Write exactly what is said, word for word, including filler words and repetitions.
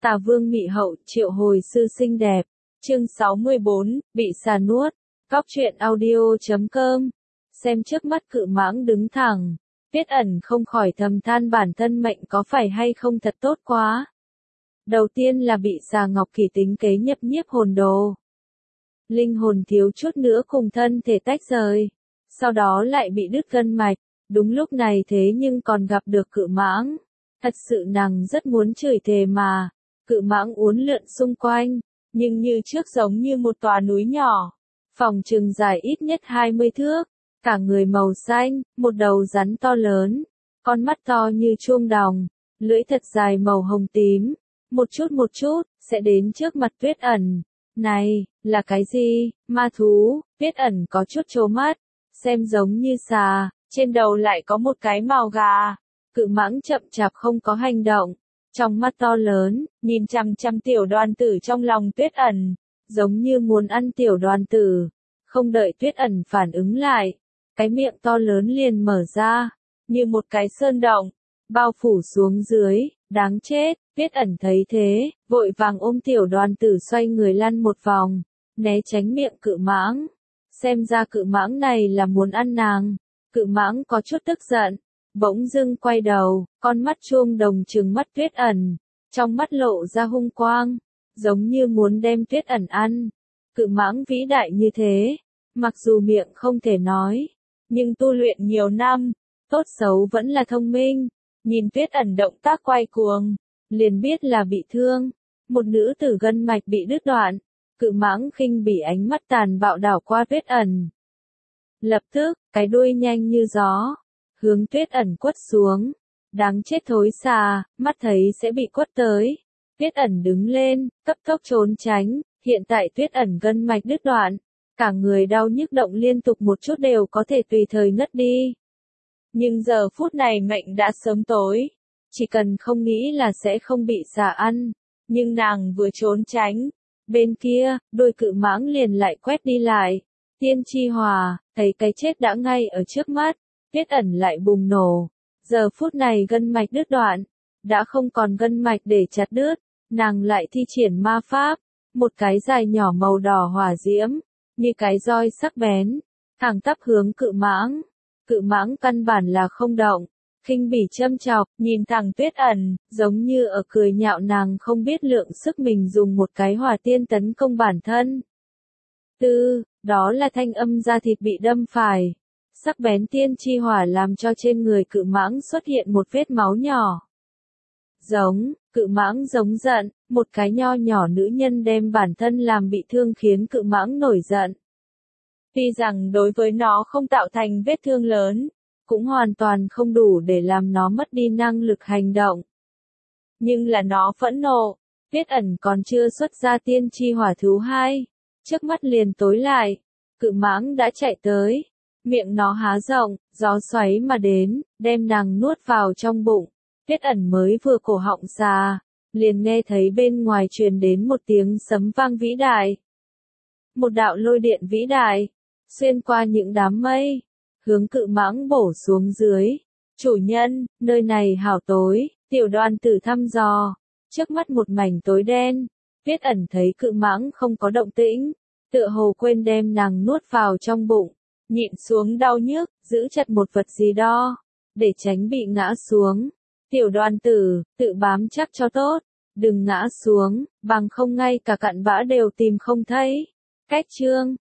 Tà Vương Mị Hậu triệu hồi sư xinh đẹp. Chương sáu mươi bốn, bị xà nuốt. Góc truyện audio chấm com. Xem trước mắt cự mãng đứng thẳng. Tuyết Ẩn không khỏi thầm than bản thân mệnh có phải hay không thật tốt quá. Đầu tiên là bị xà ngọc kỳ tính kế nhập nhiếp hồn đồ. Linh hồn thiếu chút nữa cùng thân thể tách rời. Sau đó lại bị đứt gân mạch. Đúng lúc này thế nhưng còn gặp được cự mãng. Thật sự nàng rất muốn chửi thề mà. Cự mãng uốn lượn xung quanh, nhưng như trước giống như một tòa núi nhỏ. Phòng trường dài ít nhất hai mươi thước, cả người màu xanh, một đầu rắn to lớn, con mắt to như chuông đồng, lưỡi thật dài màu hồng tím, một chút một chút, sẽ đến trước mặt Tuyết Ẩn. Này, là cái gì? Ma thú? Tuyết Ẩn có chút trố mắt, xem giống như xà, trên đầu lại có một cái mào gà. Cự mãng chậm chạp không có hành động. Trong mắt to lớn, nhìn chằm chằm tiểu đoàn tử trong lòng Tuyết Ẩn, giống như muốn ăn tiểu đoàn tử. Không đợi Tuyết Ẩn phản ứng lại, cái miệng to lớn liền mở ra, như một cái sơn động, bao phủ xuống dưới, đáng chết. Tuyết Ẩn thấy thế, vội vàng ôm tiểu đoàn tử xoay người lăn một vòng, né tránh miệng cự mãng. Xem ra cự mãng này là muốn ăn nàng. Cự mãng có chút tức giận. Bỗng dưng quay đầu, con mắt chuông đồng trừng mắt Tuyết Ẩn, trong mắt lộ ra hung quang, giống như muốn đem Tuyết Ẩn ăn. Cự mãng vĩ đại như thế, mặc dù miệng không thể nói, nhưng tu luyện nhiều năm, tốt xấu vẫn là thông minh. Nhìn Tuyết Ẩn động tác quay cuồng, liền biết là bị thương, một nữ tử gân mạch bị đứt đoạn. Cự mãng khinh bỉ ánh mắt tàn bạo đảo qua Tuyết Ẩn. Lập tức, cái đuôi nhanh như gió, hướng Tuyết Ẩn quất xuống. Đáng chết thối xà, mắt thấy sẽ bị quất tới. Tuyết Ẩn đứng lên, cấp tốc trốn tránh. Hiện tại Tuyết Ẩn gân mạch đứt đoạn, cả người đau nhức động liên tục một chút đều có thể tùy thời ngất đi. Nhưng giờ phút này mệnh đã sớm tối, chỉ cần không nghĩ là sẽ không bị xà ăn. Nhưng nàng vừa trốn tránh, bên kia, đôi cự mãng liền lại quét đi lại. Tiên Chi Hòa, thấy cái chết đã ngay ở trước mắt. Tuyết Ẩn lại bùng nổ. Giờ phút này gân mạch đứt đoạn, đã không còn gân mạch để chặt đứt, nàng lại thi triển ma pháp, một cái dài nhỏ màu đỏ hỏa diễm, như cái roi sắc bén, thẳng tắp hướng cự mãng. Cự mãng căn bản là không động, khinh bỉ châm chọc, nhìn thẳng Tuyết Ẩn, giống như ở cười nhạo nàng không biết lượng sức mình dùng một cái hỏa tiên tấn công bản thân. Tư, đó là thanh âm da thịt bị đâm phải. Sắc bén tiên chi hỏa làm cho trên người cự mãng xuất hiện một vết máu nhỏ. Giống, cự mãng giống giận, một cái nho nhỏ nữ nhân đem bản thân làm bị thương khiến cự mãng nổi giận. Tuy rằng đối với nó không tạo thành vết thương lớn, cũng hoàn toàn không đủ để làm nó mất đi năng lực hành động. Nhưng là nó phẫn nộ, Tuyết Ẩn còn chưa xuất ra tiên chi hỏa thứ hai, trước mắt liền tối lại, cự mãng đã chạy tới. Miệng nó há rộng, gió xoáy mà đến, đem nàng nuốt vào trong bụng. Tuyết Ẩn mới vừa cổ họng xà, liền nghe thấy bên ngoài truyền đến một tiếng sấm vang vĩ đại. Một đạo lôi điện vĩ đại, xuyên qua những đám mây, hướng cự mãng bổ xuống dưới. Chủ nhân, nơi này hảo tối, tiểu đoàn tử thăm dò. Trước mắt một mảnh tối đen, Tuyết Ẩn thấy cự mãng không có động tĩnh, tựa hồ quên đem nàng nuốt vào trong bụng. Nhịn xuống đau nhức, giữ chặt một vật gì đó, để tránh bị ngã xuống. Tiểu đoàn tử, tự bám chắc cho tốt, đừng ngã xuống, bằng không ngay cả cặn bã đều tìm không thấy. Cách chương.